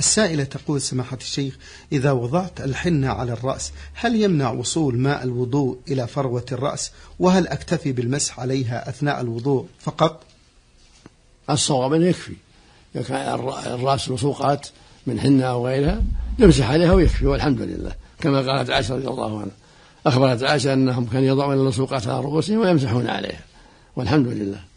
السائلة تقول: سماحة الشيخ، إذا وضعت الحنة على الرأس هل يمنع وصول ماء الوضوء إلى فروة الرأس؟ وهل أكتفي بالمسح عليها أثناء الوضوء فقط؟ الصواب أنه يكفي، إذا كان الرأس لصوقات من حنة أو غيرها يمسح عليها ويكفي والحمد لله، كما قالت عائشة رضي الله عنها، أخبرت عائشة أنهم كانوا يضعون اللصوقات على رؤوسهم ويمسحون عليها والحمد لله.